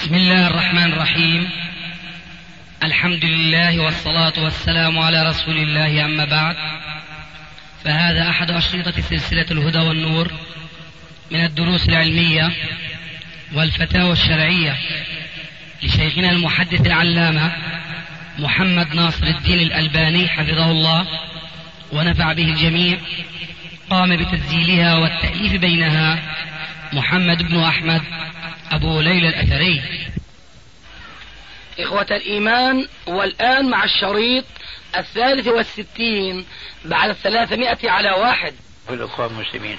بسم الله الرحمن الرحيم. الحمد لله والصلاة والسلام على رسول الله، أما بعد، فهذا أحد أشرطة سلسلة الهدى والنور من الدروس العلمية والفتاوى الشرعية لشيخنا المحدث العلامة محمد ناصر الدين الألباني حفظه الله ونفع به الجميع. قام بتسجيلها والتأليف بينها محمد بن أحمد أبو ليلى الأثري. إخوة الإيمان، والآن مع الشريط 63 بعد 300 على 1. في الأخوة المسلمين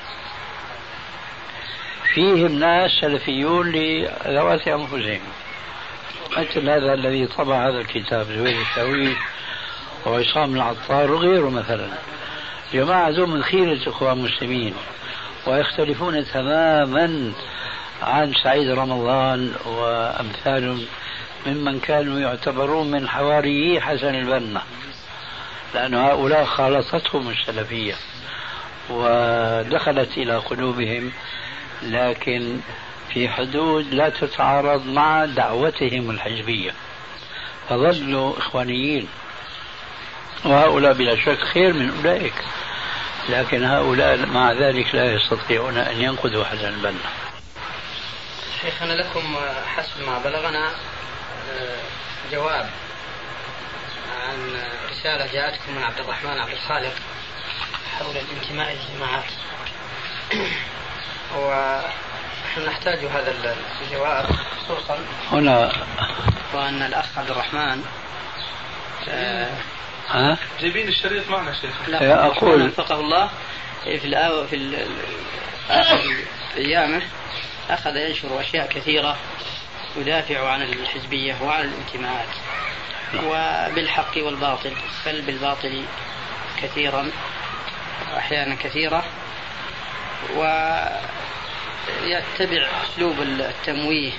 فيهم ناس سلفيون لذوات أنفسهم، مثل هذا الذي طبع هذا الكتاب زويل الشاويش وعصام العطار وغيره. مثلا جماعة ذو من خيرة الأخوة المسلمين، ويختلفون تماما عن سعيد رمضان وأمثالهم ممن كانوا يعتبرون من حواريي حسن البنا، لأن هؤلاء خالطتهم السلفية ودخلت إلى قلوبهم، لكن في حدود لا تتعارض مع دعوتهم الحزبية، فظلوا إخوانيين. وهؤلاء بلا شك خير من أولئك، لكن هؤلاء مع ذلك لا يستطيعون أن ينقذوا حسن البنا. شيخنا، لكم حسب ما بلغنا جواب عن رسالة جاءتكم من عبد الرحمن عبد الخالق حول الانتماء للجماعات، ونحن نحتاج هذا الجواب خصوصا هنا، وأن الأخ عبد الرحمن جايبين الشريط معنا شيخ. لا، أقول وفقه الله في آخر أيامه أخذ ينشر أشياء كثيرة يدافع عن الحزبية وعن الانتماءات، وبالحق والباطل، بل بالباطل كثيرا وأحيانا كثيرة، ويتبع أسلوب التمويه،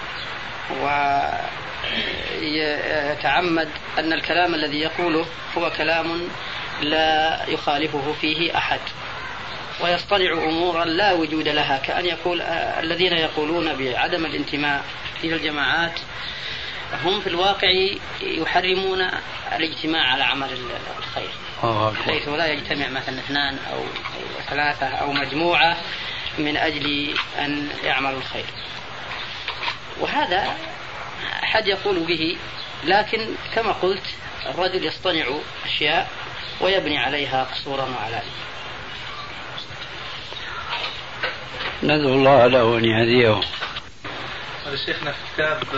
ويتعمد أن الكلام الذي يقوله هو كلام لا يخالفه فيه أحد، ويصطنع أمورا لا وجود لها، كأن يقول الذين يقولون بعدم الانتماء إلى الجماعات هم في الواقع يحرمون الاجتماع على عمل الخير، حيث لا يجتمع مثلا 2 أو 3 أو مجموعة من أجل أن يعملوا الخير. وهذا أحد يقول به، لكن كما قلت الرجل يصطنع أشياء ويبني عليها قصورا وعلانية. ندعو الله له أن يهديه. هذا شيخنا في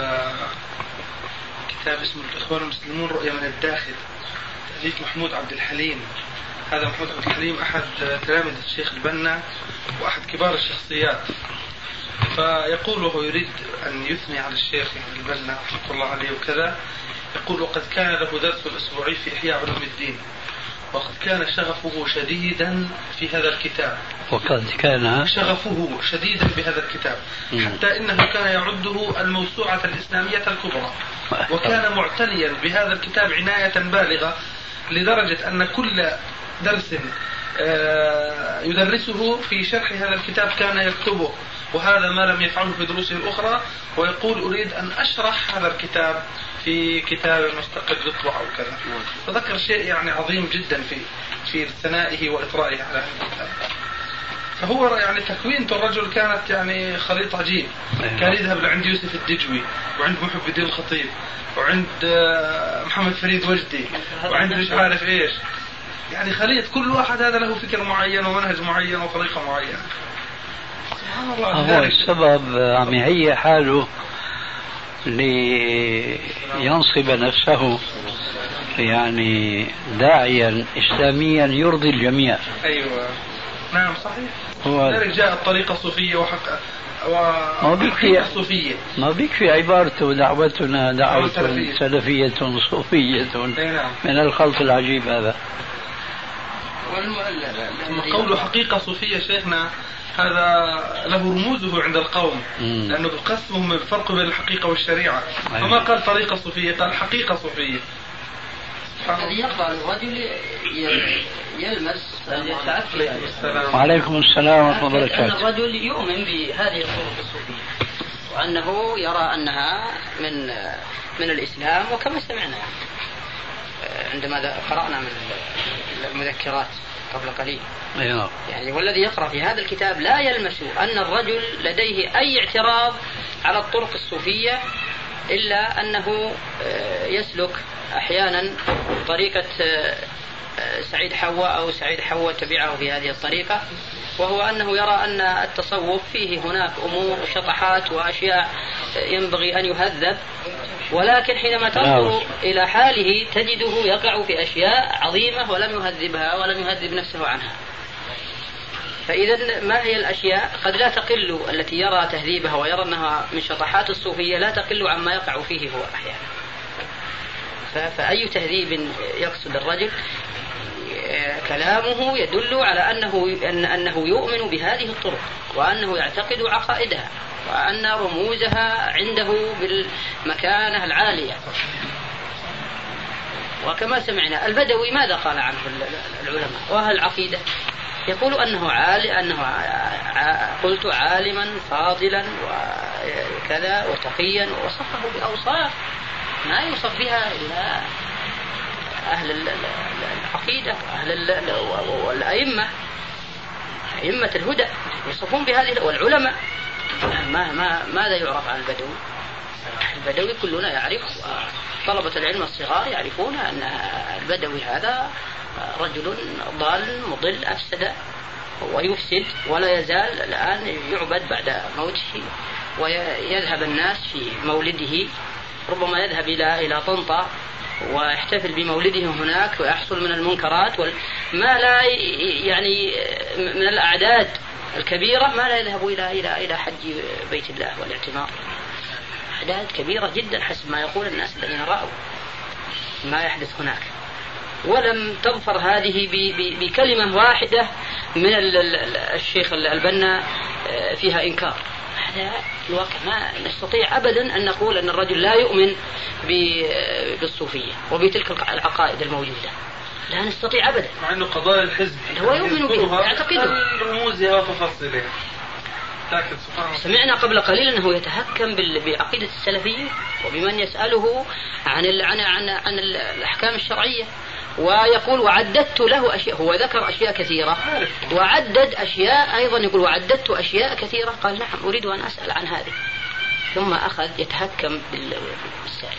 كتاب اسمه الإخوان المسلمون رؤية من الداخل، تأليف محمود عبد الحليم. هذا محمود عبد الحليم أحد تلامذة الشيخ البنا وأحد كبار الشخصيات، فيقول وهو يريد أن يثني على الشيخ البنا رحمه الله عليه وكذا، يقول: وقد كان له درس أسبوعي في إحياء علوم الدين، وقد كان شغفه شديدا في هذا الكتاب، وقد كان شغفه شديدا بهذا الكتاب، حتى إنه كان يعده الموسوعة الإسلامية الكبرى، وكان معتنيا بهذا الكتاب عناية بالغة، لدرجة أن كل درس يدرسه في شرح هذا الكتاب كان يكتبه، وهذا ما لم يفعله في دروسه الأخرى، ويقول: أريد أن أشرح هذا الكتاب في كتاب مستقل يطبع أو كذا. فذكر شيء يعني عظيم جدا في ثنائه وإطرائه على هذا الكتاب. فهو يعني تكوينة الرجل كانت يعني خليط عجيب. كان يذهب لعند يوسف الدجوي، وعند محب الدين الخطيب، وعند محمد فريد وجدي، وعند مش عارف إيش، يعني خليط، كل واحد هذا له فكر معين ومنهج معين وطريقة معينة. سبحان الله. هو السبب عم يهيئ حاله لينصب نفسه يعني داعيا إسلاميا يرضي الجميع. أيوة، نعم صحيح. لذلك جاء الطريقة الصوفية وحقيقة الصوفية. ما بيكفي عبارته دعوتنا دعوة سلفية صوفية من الخلط العجيب هذا. قوله حقيقة صوفية شيخنا هذا له رموزه عند القوم، لأنه بقسمهم الفرق بين الحقيقة والشريعة، فما قال طريقة صوفية، قال حقيقة صوفية. الذي يقرأ الرجل يلمس وعليكم السلام ورحمة الله وبركاته. أن الرجل يؤمن بهذه الطرق الصوفية، وأنه يرى أنها من الإسلام، وكما سمعنا عندما قرأنا من المذكرات قبل قليل. يعني والذي يقرأ في هذا الكتاب لا يلمس أن الرجل لديه أي اعتراض على الطرق الصوفية، إلا أنه يسلك أحيانا طريقة سعيد حواء أو سعيد حواء تبعه في هذه الطريقة، وهو أنه يرى أن التصوف فيه هناك أمور وشطحات وأشياء ينبغي أن يهذب، ولكن حينما تنظر إلى حاله تجده يقع في أشياء عظيمة ولم يهذبها ولم يهذب نفسه عنها. فإذا ما هي الأشياء قد لا تقل التي يرى تهذيبها ويرى أنها من شطحات الصوفية لا تقل عما يقع فيه هو أحيانا. فأي تهذيب يقصد الرجل كلامه يدل على أنه يؤمن بهذه الطرق، وأنه يعتقد عقائدها، وأن رموزها عنده بالمكانة العالية. وكما سمعنا البدوي ماذا قال عنه العلماء وأهل العقيدة؟ يقول أنه قلت عالما فاضلا وكذا وتقيا، ووصفه بأوصاف ما يوصف بها إلا أهل العقيدة والأئمة، أئمة الهدى يوصفون بهذه، والعلماء ماذا يعرف عن البدوي؟ البدوي كلنا يعرف، طلبة العلم الصغار يعرفون أن البدوي هذا رجل ضال مضل أفسد ويفسد، ولا يزال الآن يعبد بعد موته، ويذهب الناس في مولده، ربما يذهب إلى طنطا ويحتفل بمولده هناك ويحصل من المنكرات ما لا يعني من الأعداد الكبيرة ما لا يذهب إلى حج بيت الله والاعتمار، أعداد كبيرة جدا حسب ما يقول الناس الذين رأوا ما يحدث هناك. ولم تظفر هذه بكلمة واحدة من الشيخ البنا فيها إنكار. هذا الواقع ما نستطيع أبدا أن نقول أن الرجل لا يؤمن بالصوفية وبتلك العقائد الموجودة، لا نستطيع أبدا، مع أنه قضايا الحزب هو يؤمن بها يعتقده رموزها وتفاصيلها. سمعنا قبل قليل أنه يتهكم بعقيدة السلفيين وبمن يسأله عن الأحكام الشرعية، ويقول وعددت له أشياء، هو ذكر أشياء كثيرة وعدد أشياء أيضا، يقول وعددت أشياء كثيرة، قال نعم أريد أن أسأل عن هذه، ثم أخذ يتهكم بالسائل.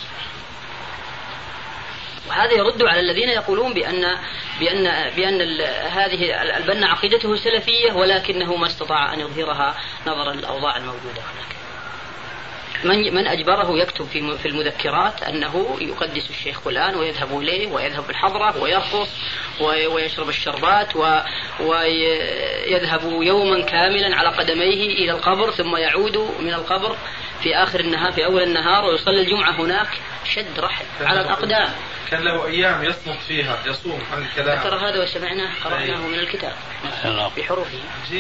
وهذا يرد على الذين يقولون بأن هذه البنا عقيدته سلفية ولكنه ما استطاع أن يظهرها نظرا للأوضاع الموجودة هناك. من أجبره يكتب في المذكرات أنه يقدس الشيخ فلان ويذهب إليه ويذهب الحضرة ويرقص ويشرب الشربات ويذهب يوما كاملا على قدميه إلى القبر، ثم يعود من القبر في آخر النهار في أول النهار ويصلي الجمعة هناك شد رحل على الأقدام. كان له أيام يصمت فيها يصوم عن الكلام. ذكر هذا وسمعناه قرأناه من الكتاب بحروفه.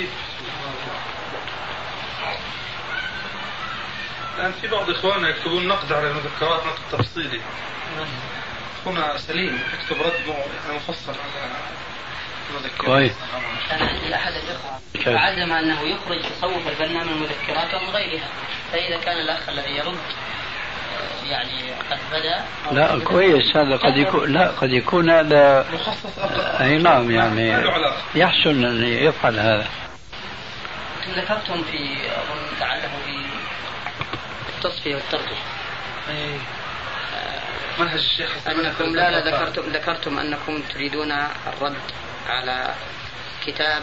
الآن في بعض إخواننا يكتبون نقد على المذكرات، نقد تفصيلي. هنا سليم يكتب رد مفصل على المذكرات. كويس. كان عندي أحد الإخوة عزم أنه يخرج تصوف البنا من المذكرات ومن غيرها، فإذا كان الأخ الذي يرد يعني قد بدأ لا كويس هذا قد يكون هذا مخصص أي نعم، يعني يحسن أن يفعل هذا. ذكرتم في أظن تعلموا في التصفية والترقية منهج الشيخ أنكم ذكرتم أنكم تريدون الرد على كتاب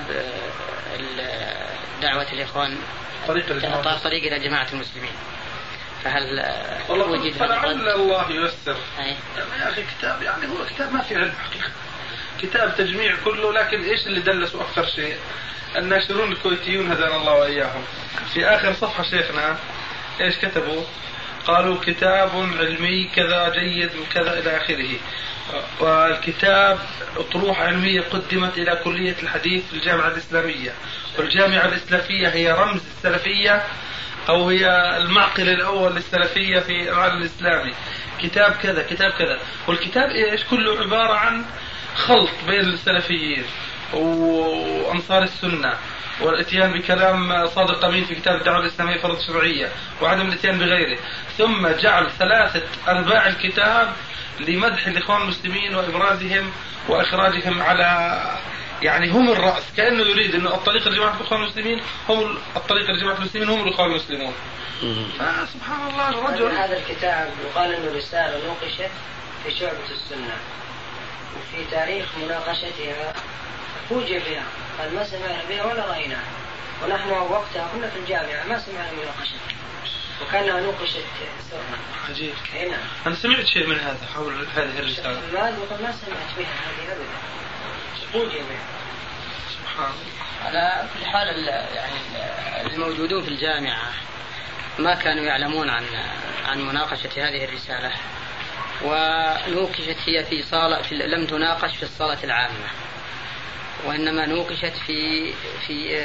دعوة الإخوان طريق إلى جماعة المسلمين، فهل وجد فلعل الله ييسر؟ يا أخي كتاب يعني هو كتاب ما في علم حقيقة، كتاب تجميع كله، لكن إيش اللي دلسوا أكثر شيء؟ الناشرون الكويتيون هدانا الله وإياهم في آخر صفحة شيخنا إيش كتبوا؟ قالوا كتاب علمي كذا جيد وكذا إلى آخره، والكتاب أطروحة علمية قدمت إلى كلية الحديث في الجامعة الإسلامية، والجامعة الإسلامية هي رمز السلفية أو هي المعقل الأول للسلفية في العالم الإسلامي. كتاب كذا كتاب كذا، والكتاب إيش؟ كله عبارة عن خلط بين السلفيين، وأنصار السنة، والاتيان بكلام صادق أمين في كتاب الدعوة الإسلامية فرض شرعية، وعدم الاتيان بغيره، ثم جعل 3/4 الكتاب لمدح الإخوان المسلمين وإبرازهم وإخراجهم على يعني هم الرأس، كأنه يريد أنه الطريق لجماعة الإخوان المسلمين هم الطريق لجماعة المسلمين هم الإخوان المسلمون. سبحان الله الرجل. هذا الكتاب يقال أنه رسالة نوقشت في شعبة السنة، وفي تاريخ مناقشتها فوجئ بها، قال ما سمعنا بها ولا رأيناها، ونحن وقتها كنا في الجامعة ما سمعنا مناقشتها، وكانها نوقشت سرا. عجيب. هنا أنا سمعت شيء من هذا حول هذه الرسالة. ما سمعت بها هذه أبدا. فوجئ بها. سبحان الله. على كل حال يعني الموجودون في الجامعة ما كانوا يعلمون عن مناقشة هذه الرسالة، ونوقشت هي في صالة لم تناقش في الصالة العامة، وإنما نوقشت في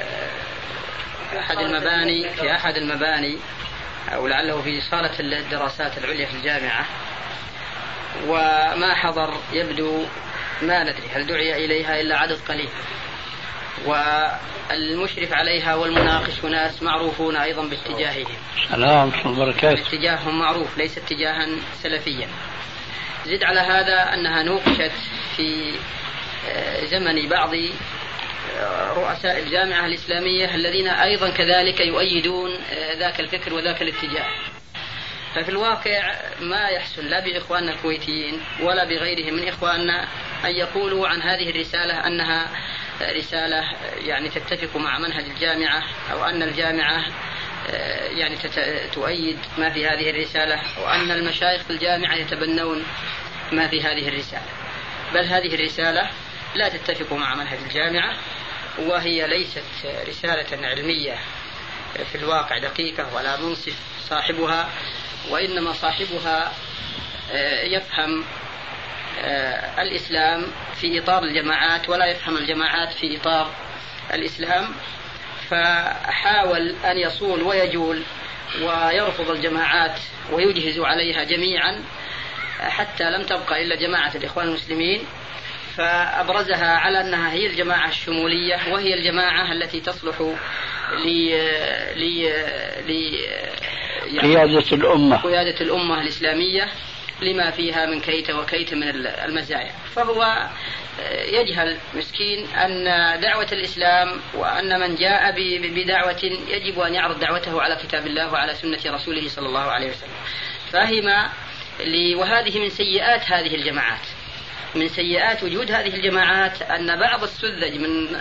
أحد المباني أو لعله في صالة الدراسات العليا في الجامعة، وما حضر يبدو ما ندري هل دعي إليها إلا عدد قليل، والمشرف عليها والمناقش ناس معروفون أيضا باتجاههم. سلام وبركاته. اتجاههم معروف ليس اتجاها سلفيا. زد على هذا أنها نوقشت في زمن بعض رؤساء الجامعة الإسلامية الذين أيضا كذلك يؤيدون ذاك الفكر وذاك الاتجاه. ففي الواقع ما يحسن لا بإخواننا الكويتيين ولا بغيرهم من إخواننا أن يقولوا عن هذه الرسالة أنها رسالة يعني تتفق مع منهج الجامعة، أو أن الجامعة يعني تؤيد ما في هذه الرسالة، وأن المشايخ في الجامعة يتبنون ما في هذه الرسالة. بل هذه الرسالة لا تتفق مع منهج الجامعة، وهي ليست رسالة علمية في الواقع دقيقة ولا منصف صاحبها، وإنما صاحبها يفهم الإسلام في إطار الجماعات ولا يفهم الجماعات في إطار الإسلام، فحاول أن يصول ويجول ويرفض الجماعات ويجهز عليها جميعا حتى لم تبقى إلا جماعة الإخوان المسلمين، فأبرزها على أنها هي الجماعة الشمولية، وهي الجماعة التي تصلح قيادة الأمة الإسلامية لما فيها من كيت وكيت من المزايا. فهو يجهل مسكين أن دعوة الإسلام وأن من جاء بدعوة يجب أن يعرض دعوته على كتاب الله وعلى سنة رسوله صلى الله عليه وسلم. فهم وهذه من سيئات هذه الجماعات، من سيئات وجود هذه الجماعات أن بعض السذج من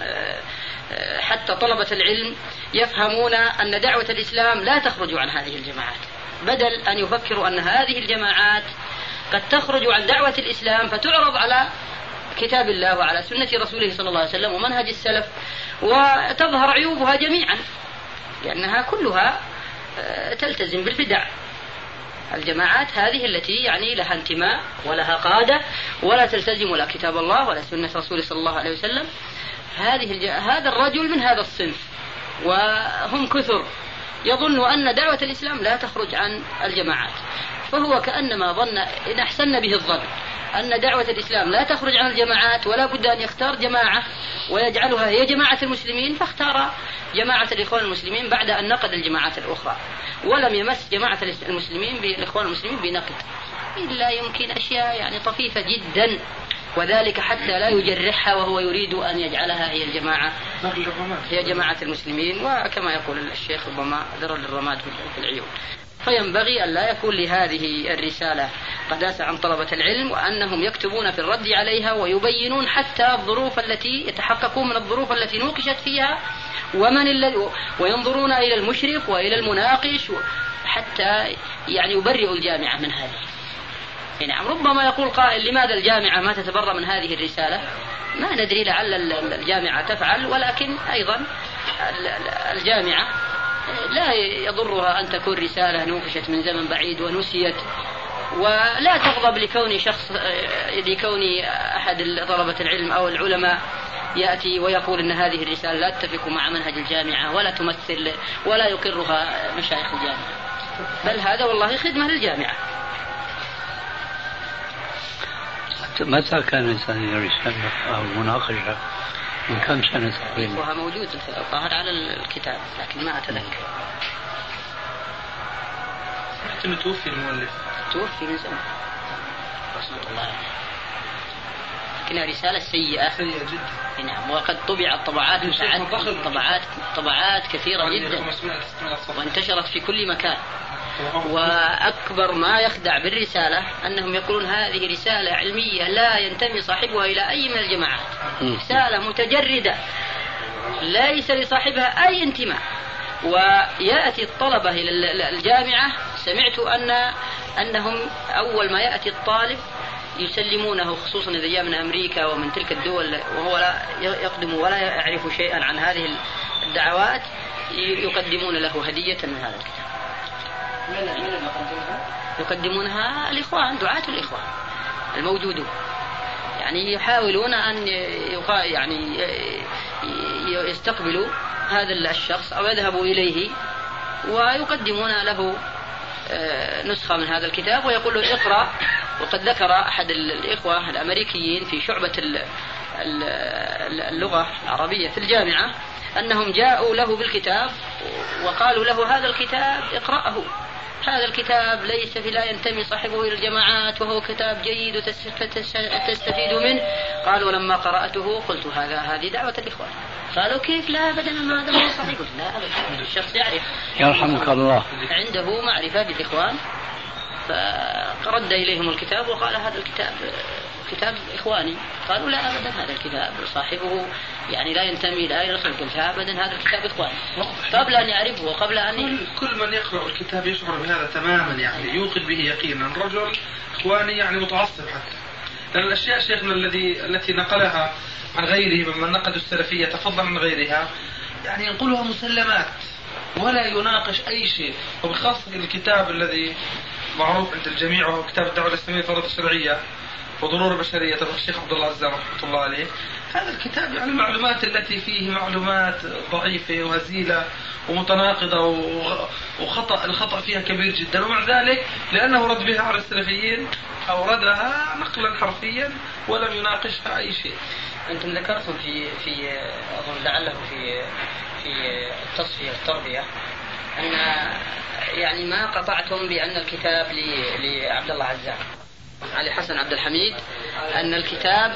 حتى طلبة العلم يفهمون أن دعوة الإسلام لا تخرج عن هذه الجماعات، بدل أن يفكروا أن هذه الجماعات قد تخرج عن دعوة الإسلام فتعرض على كتاب الله وعلى سنة رسوله صلى الله عليه وسلم ومنهج السلف، وتظهر عيوبها جميعا لأنها كلها تلتزم بالبدع. الجماعات هذه التي يعني لها انتماء ولها قادة ولا تلتزم لا كتاب الله ولا سنة رسوله صلى الله عليه وسلم، هذا الرجل من هذا الصنف، وهم كثر، يظن أن دعوة الإسلام لا تخرج عن الجماعات، فهو كأنما ظن إن أحسن به الظن أن دعوة الإسلام لا تخرج عن الجماعات ولا بد أن يختار جماعة ويجعلها هي جماعة المسلمين، فاختار جماعة الإخوان المسلمين بعد أن نقد الجماعات الأخرى، ولم يمس جماعة الإخوان المسلمين بنقد إلا يمكن أشياء يعني طفيفة جدا، وذلك حتى لا يجرحها وهو يريد أن يجعلها هي جماعة المسلمين، وكما يقول الشيخ ربما ذر للرماد في العيون. فينبغي أن لا يكون لهذه الرسالة قداسة عن طلبة العلم، وأنهم يكتبون في الرد عليها ويبينون حتى الظروف التي يتحققون من الظروف التي نوقشت فيها وينظرون إلى المشرف وإلى المناقش حتى يعني يبرئوا الجامعة من هذه. نعم، ربما يقول قائل لماذا الجامعة ما تتبرأ من هذه الرسالة؟ ما ندري، لعل الجامعة تفعل، ولكن أيضا الجامعة لا يضرها أن تكون رسالة نوقشت من زمن بعيد ونسيت، ولا تغضب لكون أحد طلبة العلم أو العلماء يأتي ويقول أن هذه الرسالة لا تتفق مع منهج الجامعة ولا تمثل ولا يقرها مشايخ الجامعة، بل هذا والله خدمة للجامعة. متى كانت هذه الرسالة أو المناقشة؟ من كم سنة تقريبا؟ وها موجود الظاهر على الكتاب لكن ما أتذكر. متى توفي المؤلف؟ توفي من زمان رحمة الله عليه. لكنها رسالة سيئة جدا. نعم. وقد طبعت طبعات كثيرة جدا وانتشرت في كل مكان. وأكبر ما يخدع بالرسالة أنهم يقولون هذه رسالة علمية لا ينتمي صاحبها إلى أي من الجماعات، رسالة متجردة ليس لصاحبها أي انتماء. ويأتي الطلبة إلى الجامعة، سمعت أنهم أول ما يأتي الطالب يسلمونه، خصوصا إذا جاء من أمريكا ومن تلك الدول وهو لا يقدم ولا يعرف شيئا عن هذه الدعوات، يقدمون له هدية من هذا الكتاب. من يقدمونها الإخوان، دعاة الإخوان الموجودون، يعني يحاولون أن يستقبلوا هذا الشخص أو يذهبوا إليه ويقدمون له نسخة من هذا الكتاب ويقول له اقرأ. وقد ذكر أحد الإخوة الأمريكيين في شعبة اللغة العربية في الجامعة أنهم جاءوا له بالكتاب وقالوا له هذا الكتاب اقرأه، هذا الكتاب لا ينتمي صاحبه إلى الجماعات وهو كتاب جيد وتستفيد منه. قال ولما قرأته قلت هذه دعوة الإخوان. قالوا كيف؟ لا أبدا هذا ما صحيح. لا أبدا، الشخص يعرف يرحمك الله عنده معرفة بالإخوان، فرد إليهم الكتاب وقال هذا الكتاب كتاب إخواني. قالوا لا أبدا هذا الكتاب صاحبه لا ينتمي لا يرسل. قلت أبدا هذا الكتاب إخواني قبل أن يعرفه وقبل أن كل من يقرأ الكتاب يشعر بهذا تماما، يوقن به يقينا. رجل إخواني متعصب حتى، لأن الأشياء شيخنا التي نقلها عن غيره ممن نقدوا السلفية تفضل عن غيرها، ينقلها مسلمات ولا يناقش أي شيء. وبخاصة الكتاب الذي معروف عند الجميع وهو كتاب الدعوة الإسلامية الفرائض الشرعية وضرور البشرية تبع الشيخ عبد الله عزام رحمة الله عليه. هذا الكتاب المعلومات التي فيه معلومات ضعيفة وهزيلة ومتناقضة الخطأ فيها كبير جدا، ومع ذلك لأنه رد بها على السلفيين أوردها نقلا حرفيا ولم يناقشها أي شيء. أنتم ذكرتم في أظن لعله في التصفية التربية أن ما قطعتم بأن الكتاب لعبد الله عزام علي حسن عبد الحميد، أن الكتاب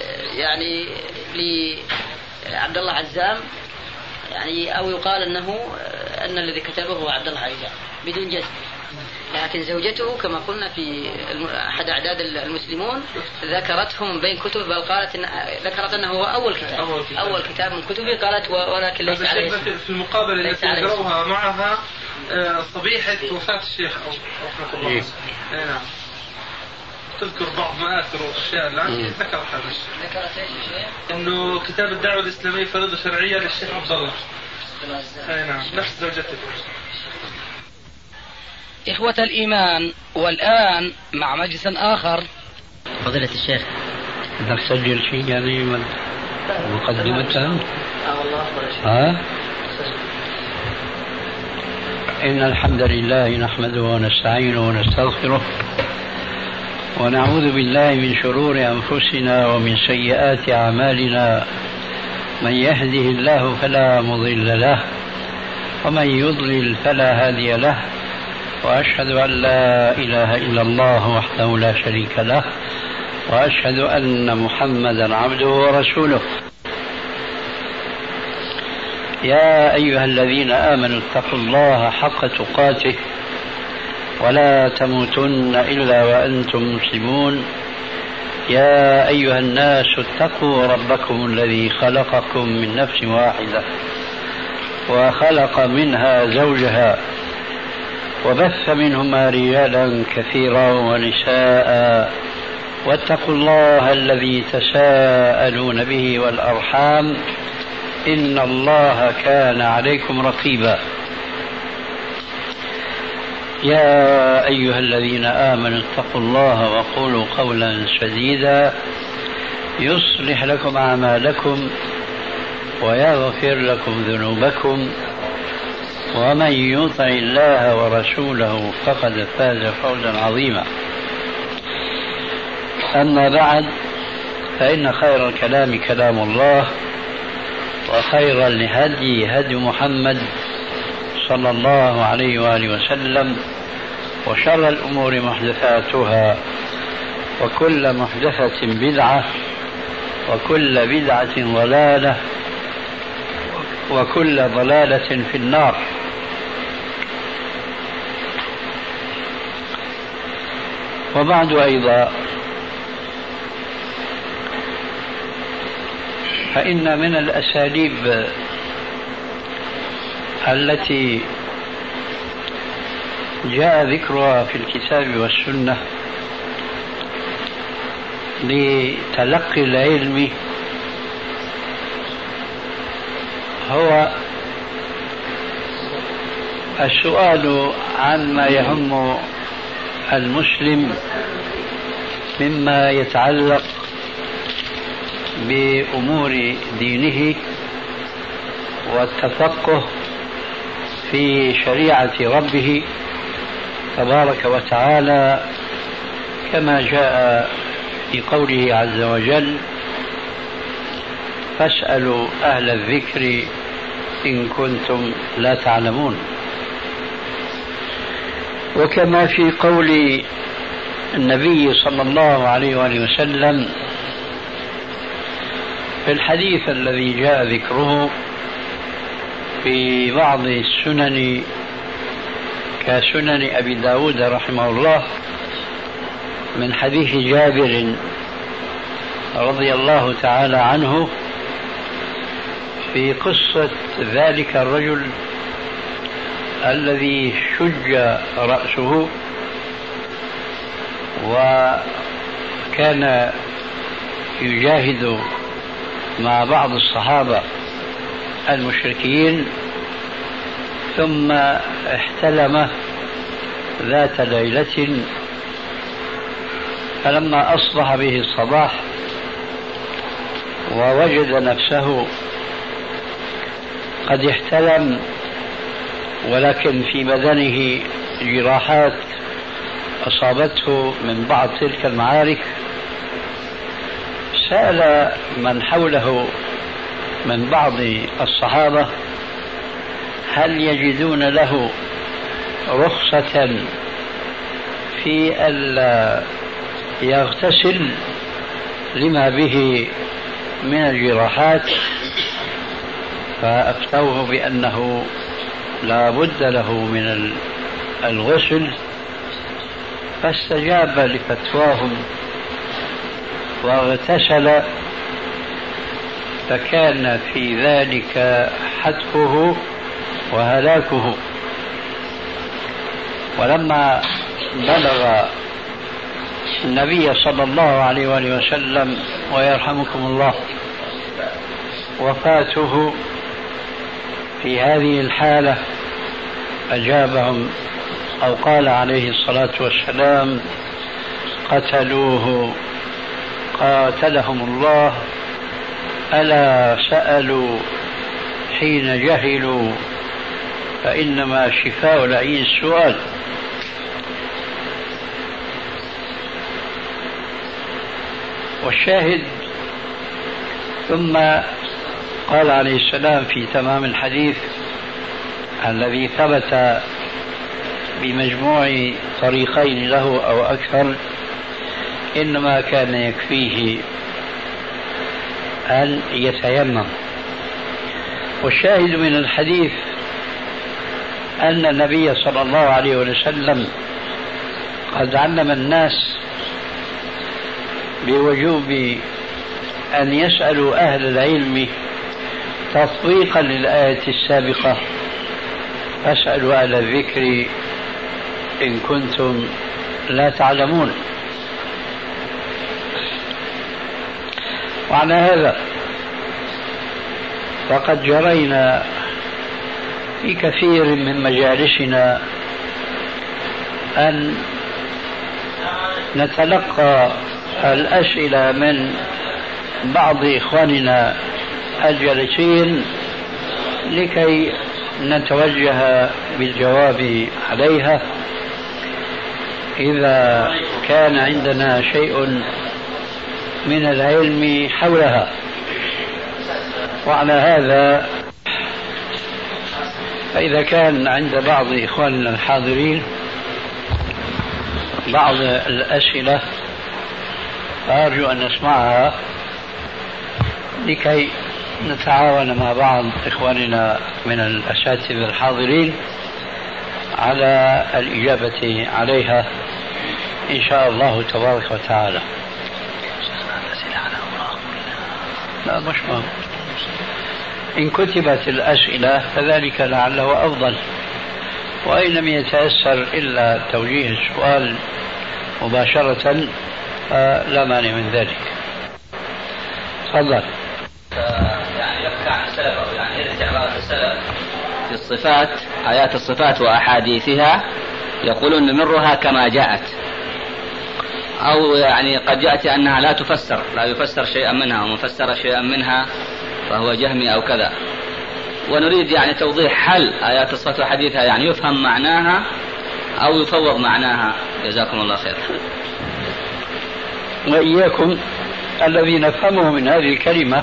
لعبد الله عزام أو يقال أن الذي كتبه هو عبد الله عزام بدون جزم. لكن زوجته كما قلنا في أحد أعداد المسلمون ذكرته من بين كتب، بل ذكرت أنه هو أول كتاب من كتبه. قالت ولكن ليس عليه في المقابلة التي ذكروها معها صبيحة وفاة الشيخ رحمة الله. نعم. تذكر بعض مآثر والأشياء التي ذكرت هذا الشيء. ذكرت ايش الشيء؟ إنه كتاب الدعوة الإسلامية فريضة شرعية للشيخ عبد الله. نعم، نفس زوجته. إخوة الإيمان، والآن مع مجلس آخر. فضيلة الشيخ بدك تسجل شيء مقدمة؟ والله إن الحمد لله نحمده ونستعينه ونستغفره ونعوذ بالله من شرور أنفسنا ومن سيئات أعمالنا. من يهده الله فلا مضل له ومن يضلل فلا هادي له، وأشهد أن لا إله إلا الله وحده لا شريك له، وأشهد أن محمدا عبده ورسوله. يا أيها الذين آمنوا اتقوا الله حق تقاته ولا تموتن إلا وأنتم مسلمون. يا أيها الناس اتقوا ربكم الذي خلقكم من نفس واحدة وخلق منها زوجها وبث منهما رجالا كثيرا ونساء، واتقوا الله الذي تساءلون به والأرحام إن الله كان عليكم رقيبا. يا أيها الذين آمنوا اتقوا الله وقولوا قولا سديدا يصلح لكم أعمالكم ويغفر لكم ذنوبكم، ومن يطع الله ورسوله فقد فاز فوزا عظيما. أما بعد، فإن خير الكلام كلام الله، وخير الهدي هدي محمد صلى الله عليه وآله وسلم، وشر الأمور محدثاتها، وكل محدثة بدعة، وكل بدعة ضلالة، وكل ضلالة في النار. وبعد أيضا، فإن من الأساليب التي جاء ذكرها في الكتاب والسنة لتلقي العلم هو السؤال عما يهم المسلم مما يتعلق بأمور دينه، والتفقه في شريعة ربه تبارك وتعالى، كما جاء في قوله عز وجل: فاسألوا أهل الذكر إن كنتم لا تعلمون. وكما في قول النبي صلى الله عليه وآله وسلم في الحديث الذي جاء ذكره في بعض السنن كسنن أبي داود رحمه الله، من حديث جابر رضي الله تعالى عنه في قصة ذلك الرجل الذي شج رأسه، وكان يجاهد مع بعض الصحابة المشركين، ثم احتلم ذات ليلة، فلما أصبح به الصباح ووجد نفسه قد احتلم، ولكن في بدنه جراحات أصابته من بعض تلك المعارك، سأل من حوله من بعض الصحابة هل يجدون له رخصة في ألا يغتسل لما به من الجراحات، فأفتوه بأنه لا بد له من الغسل، فاستجاب لفتواهم واغتسل، فكان في ذلك حتفه وهلاكه. ولما بلغ النبي صلى الله عليه وآله وسلم ويرحمكم الله وفاته في هذه الحالة، أجابهم أو قال عليه الصلاة والسلام: قتلوه قاتلهم الله، ألا سألوا حين جهلوا، فإنما شفاء العي السؤال. والشاهد، ثم قال عليه السلام في تمام الحديث الذي ثبت بمجموع طريقين له أو أكثر: إنما كان يكفيه أن يتيمم. والشاهد من الحديث أن النبي صلى الله عليه وسلم قد علم الناس بوجوب أن يسألوا أهل العلم تطبيقا للآية السابقة: فاسألوا أهل الذكر إن كنتم لا تعلمون. وعلى هذا فقد جرينا في كثير من مجالسنا أن نتلقى الأسئلة من بعض إخواننا الجالسين لكي نتوجه بالجواب عليها إذا كان عندنا شيء من العلم حولها. وعلى هذا فإذا كان عند بعض إخواننا الحاضرين بعض الأسئلة أرجو أن نسمعها لكي نتعاون مع بعض إخواننا من الأساتذة الحاضرين على الإجابة عليها إن شاء الله تبارك وتعالى. لا مش مهم. إن كتبت الأسئلة فذلك لعله أفضل، وإن لم يتيسر إلا توجيه السؤال مباشرة لا مانع من ذلك. تفضل. يعني يحكى عن السلف أو يعني يرجع السلف في الصفات، آيات الصفات وأحاديثها، يقولون نمرها كما جاءت، أو يعني قد يأتي أنها لا تفسر، لا يفسر شيئا منها، ومن فسر شيئا منها فهو جهمي أو كذا. ونريد يعني توضيح هل آيات الصفات وحديثها يعني يفهم معناها أو يفوض معناها. جزاكم الله خير. وإياكم الذي نفهمه من هذه الكلمة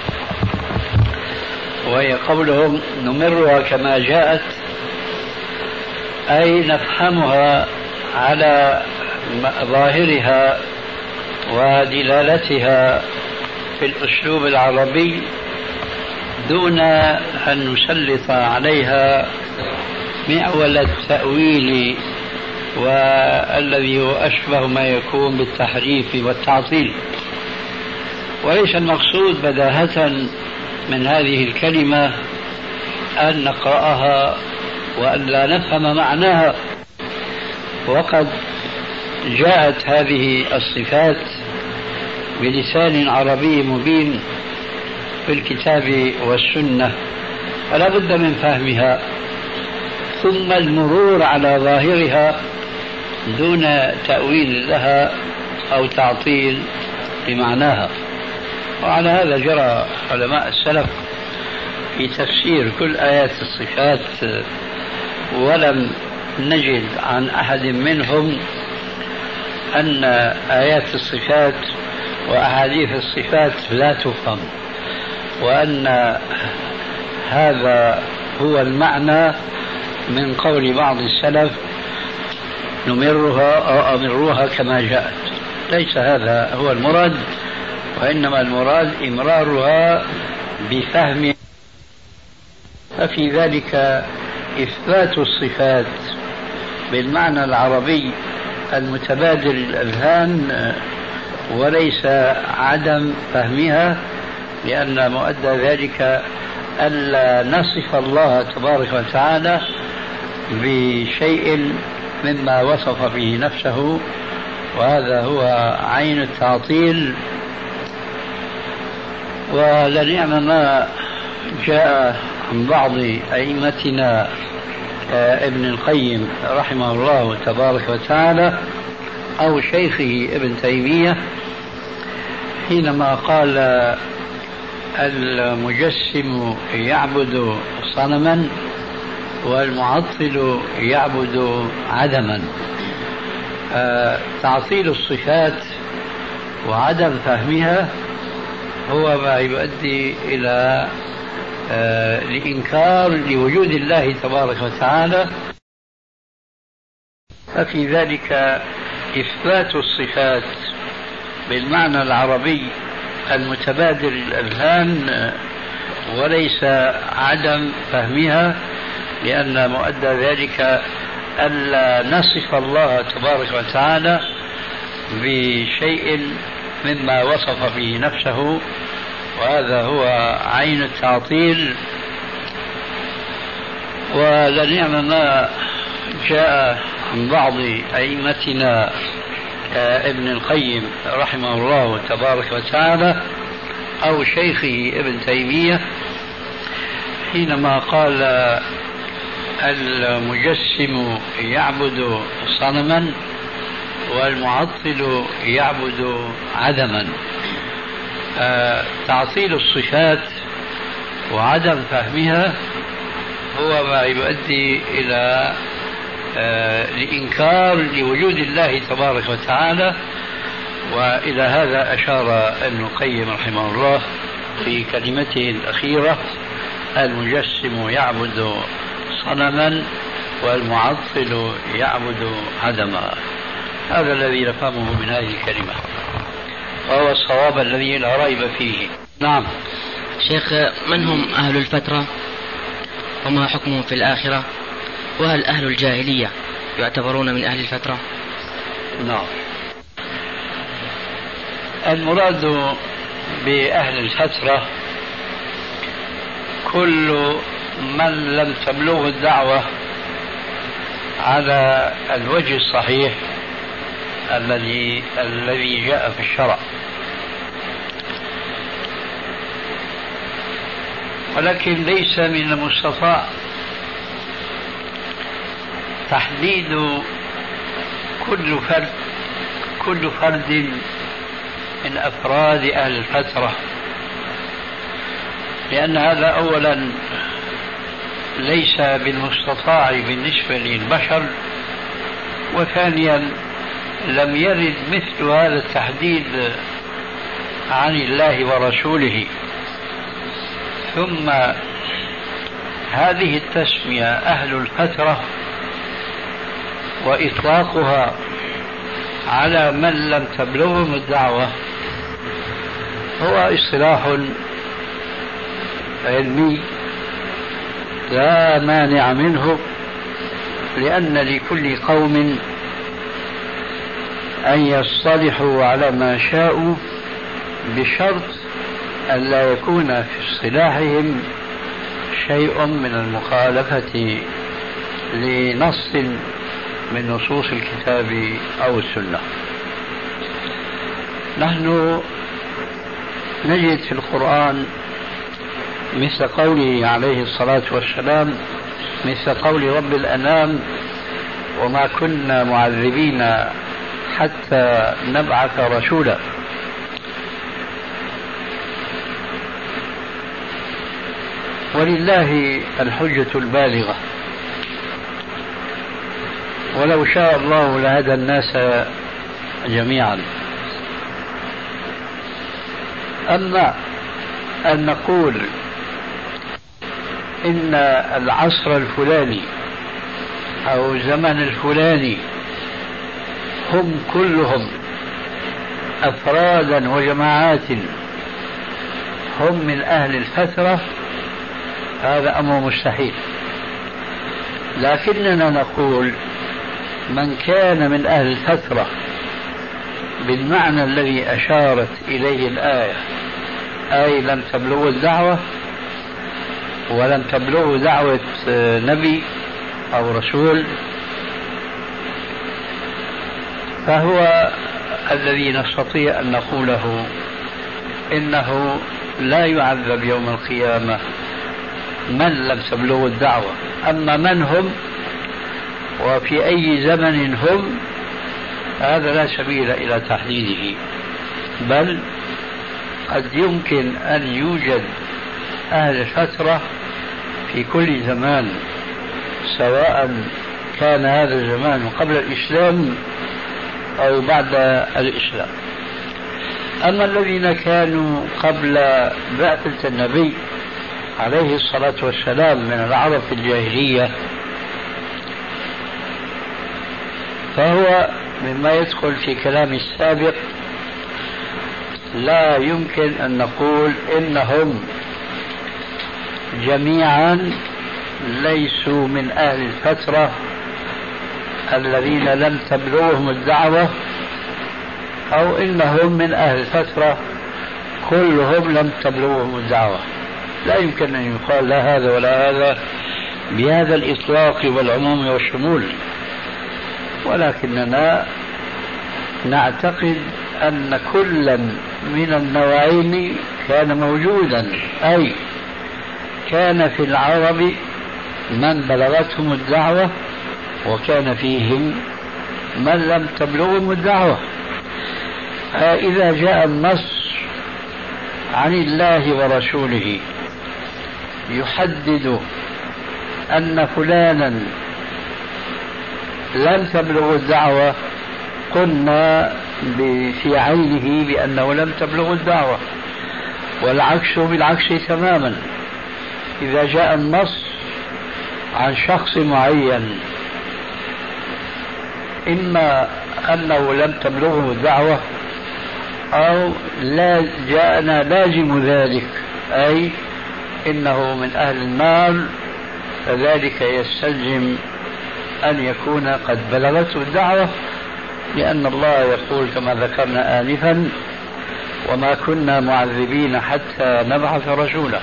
وهي قولهم نمرها كما جاءت، أي نفهمها على ظاهرها ودلالتها في الأسلوب العربي دون أن نسلط عليها معول التأويل والذي هو أشبه ما يكون بالتحريف والتعطيل. وليس المقصود بداهة من هذه الكلمة أن نقرأها وأن لا نفهم معناها، وقد جاءت هذه الصفات بلسان عربي مبين في الكتاب والسنة، فلا بد من فهمها ثم المرور على ظاهرها دون تأويل لها أو تعطيل لمعناها. وعلى هذا جرى علماء السلف في تفسير كل آيات الصفات، ولم نجد عن أحد منهم أن آيات الصفات وأحاديث الصفات لا تفهم، وأن هذا هو المعنى من قول بعض السلف نمرها أو أمروها كما جاءت. ليس هذا هو المراد، وإنما المراد إمرارها بفهم. ففي ذلك إثبات الصفات بالمعنى العربي المتبادل الأذهان، وليس عدم فهمها، لأن مؤدى ذلك ألا نصف الله تبارك وتعالى بشيء مما وصف به نفسه، وهذا هو عين التعطيل. ولنعم ما جاء عن بعض أئمتنا ابن القيم رحمه الله تبارك وتعالى أو شيخه ابن تيمية حينما قال المجسم يعبد صنما والمعطل يعبد عدما. تعطيل الصفات وعدم فهمها هو ما يؤدي إلى الإنكار لوجود الله تبارك وتعالى. ففي ذلك إثبات الصفات بالمعنى العربي المتبادل الأذهان، وليس عدم فهمها، لأن مؤدى ذلك ألا نصف الله تبارك وتعالى بشيء مما وصف به نفسه، وهذا هو عين التعطيل. ولنعم ما جاء عن بعض أئمتنا ابن القيم رحمه الله تبارك وتعالى أو شيخه ابن تيمية حينما قال المجسم يعبد صنما والمعطل يعبد عدما. تعطيل الصفات وعدم فهمها هو ما يؤدي إلى الإنكار لوجود الله تبارك وتعالى. وإلى هذا أشار ابن القيم رحمه الله في كلمته الأخيرة: المجسم يعبد صنما والمعطل يعبد عدما. هذا الذي نفهمه من هذه الكلمة، وهو الصواب الذي لا ريب فيه. نعم. شيخ، من هم أهل الفترة وما حكمهم في الآخرة؟ وهل أهل الجاهلية يعتبرون من أهل الفترة؟ نعم. المراد بأهل الفترة كل من لم تبلغ الدعوة على الوجه الصحيح الذي جاء في الشرع، ولكن ليس من المستطاع تحديد كل فرد من أفراد أهل الفترة، لأن هذا أولا ليس بالمستطاع بالنسبة للبشر، وثانيا لم يرد مثل هذا التحديد عن الله ورسوله. ثم هذه التسمية أهل الفترة وإطلاقها على من لم تبلغهم الدعوة هو اصطلاح علمي لا مانع منه، لأن لكل قوم أن يصطلحوا على ما شاءوا بشرط أن لا يكون في اصطلاحهم شيء من المخالفة لنص من نصوص الكتاب أو السنة. نحن نجد في القرآن مثل قوله عليه الصلاة والسلام، مثل قول رب الأنام: وما كنا معذبين حتى نبعث رسولا. ولله الحجة البالغة، ولو شاء الله لهدى الناس جميعا. أما أن نقول إن العصر الفلاني أو الزمن الفلاني هم كلهم أفرادا وجماعات هم من أهل الفترة، هذا أمر مستحيل. لكننا نقول من كان من أهل الفترة بالمعنى الذي أشارت إليه الآية، أي لم تبلغ الدعوة ولم تبلغ دعوة نبي أو رسول، فهو الذي نستطيع أن نقوله إنه لا يعذب يوم القيامة من لم تبلغ الدعوة. أما من هم وفي أي زمن هم هذا لا سبيل إلى تحديده، بل قد يمكن أن يوجد أهل الفترة في كل زمان، سواء كان هذا الزمان قبل الإسلام أو بعد الإسلام. أما الذين كانوا قبل بعثة النبي عليه الصلاة والسلام من العرب في الجاهلية فهو مما يدخل في كلام السابق. لا يمكن أن نقول إنهم جميعا ليسوا من أهل الفترة الذين لم تبلغهم الدعوة، أو إنهم من أهل الفترة كلهم لم تبلغهم الدعوة. لا يمكن أن يقال لا هذا ولا هذا بهذا الإطلاق والعموم والشمول، ولكننا نعتقد أن كلا من النوعين كان موجودا، أي كان في العرب من بلغتهم الدعوة وكان فيهم من لم تبلغهم الدعوة. فإذا جاء النص عن الله ورسوله يحدد أن فلانا لم تبلغ الدعوة، قلنا في عينه بأنه لم تبلغ الدعوة، والعكس بالعكس تماما. إذا جاء النص عن شخص معين إما أنه لم تبلغه الدعوة أو لا جاءنا لازم ذلك، أي إنه من أهل النار، فذلك يستلزم أن يكون قد بلغته الدعوة، لأن الله يقول كما ذكرنا آنفا: وما كنا معذبين حتى نبعث رسولا.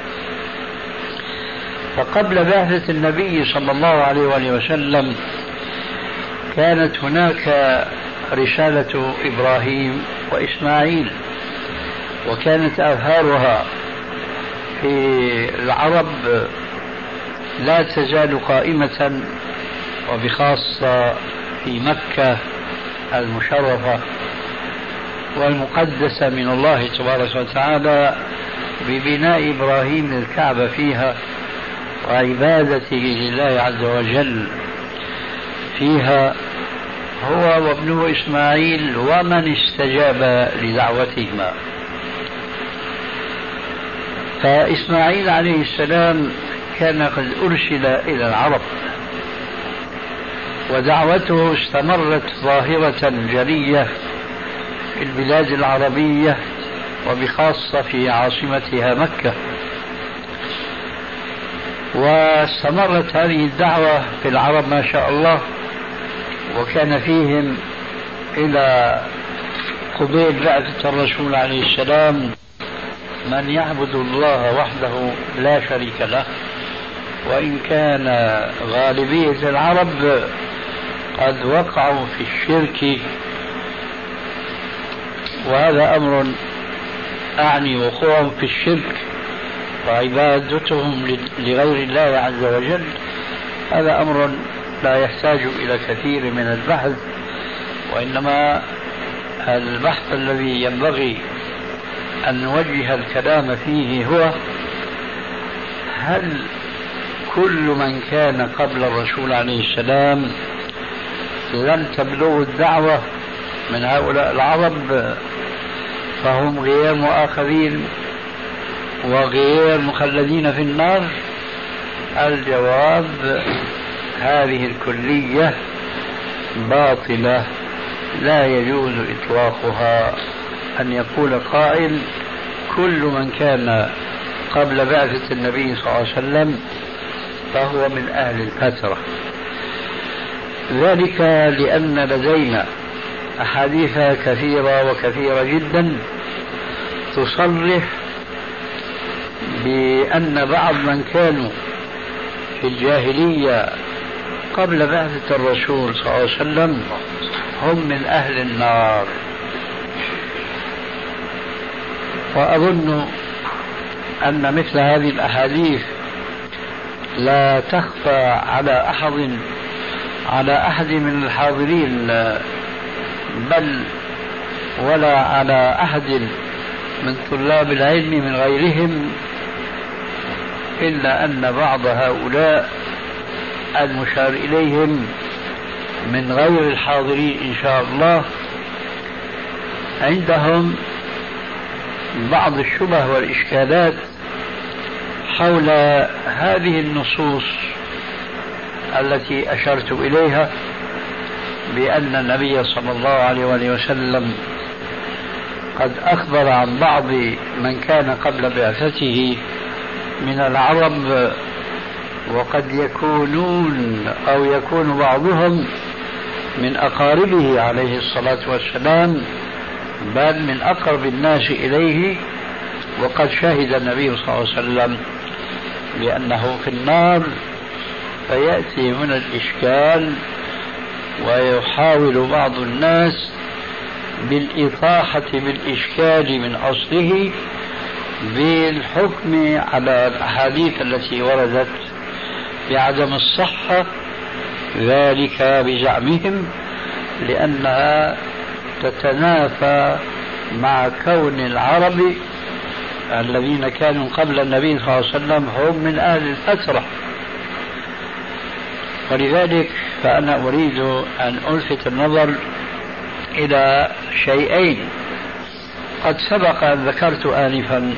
فقبل بعثة النبي صلى الله عليه وآله وسلم كانت هناك رسالة إبراهيم وإسماعيل، وكانت آثارها في العرب لا تزال قائمة، وبخاصة في مكة المشرفة والمقدسة من الله تبارك وتعالى، ببناء إبراهيم للكعبة فيها وعبادته لله عز وجل فيها، هو وابنه إسماعيل ومن استجاب لدعوتهما. فإسماعيل عليه السلام كان قد أرسل إلى العرب، ودعوته استمرت ظاهرة جلية في البلاد العربية وبخاصة في عاصمتها مكة، واستمرت هذه الدعوة في العرب ما شاء الله، وكان فيهم إلى قبيل بعثة الرسول عليه السلام من يعبد الله وحده لا شريك له، وإن كان غالبية العرب قد وقعوا في الشرك، وهذا أمر أعني وقوعهم في الشرك وعبادتهم لغير الله عز وجل، هذا أمر لا يحتاج إلى كثير من البحث، وإنما البحث الذي ينبغي أن نوجه الكلام فيه هو: هل كل من كان قبل الرسول عليه السلام لم تبلغ الدعوة من هؤلاء العرب فهم غير مؤاخذين وغير مخلدين في النار؟ الجواب: هذه الكلية باطلة، لا يجوز إطلاقها أن يقول قائل كل من كان قبل بعثة النبي صلى الله عليه وسلم فهو من أهل الفترة. ذلك لأن لدينا أحاديث كثيرة وكثيرة جدا تصرح بأن بعض من كانوا في الجاهلية قبل بعثة الرسول صلى الله عليه وسلم هم من أهل النار. وأظن أن مثل هذه الأحاديث لا تخفى على أحد من الحاضرين، بل ولا على أحد من طلاب العلم من غيرهم، إلا أن بعض هؤلاء المشار إليهم من غير الحاضرين إن شاء الله عندهم بعض الشبه والإشكالات حول هذه النصوص التي أشرت إليها، بأن النبي صلى الله عليه وسلم قد أخبر عن بعض من كان قبل بعثته من العرب، وقد يكونون أو يكون بعضهم من أقاربه عليه الصلاة والسلام، بل من أقرب الناس إليه، وقد شهد النبي صلى الله عليه وسلم بأنه في النار. فيأتي هنا الإشكال، ويحاول بعض الناس بالإطاحة بالإشكال من أصله بالحكم على الأحاديث التي وردت بعدم الصحة، ذلك بزعمهم لأنها تتنافى مع كون العرب الذين كانوا قبل النبي صلى الله عليه وسلم هم من أهل الفترة. ولذلك فأنا أريد أن ألفت النظر إلى شيئين قد سبق أن ذكرت آنفا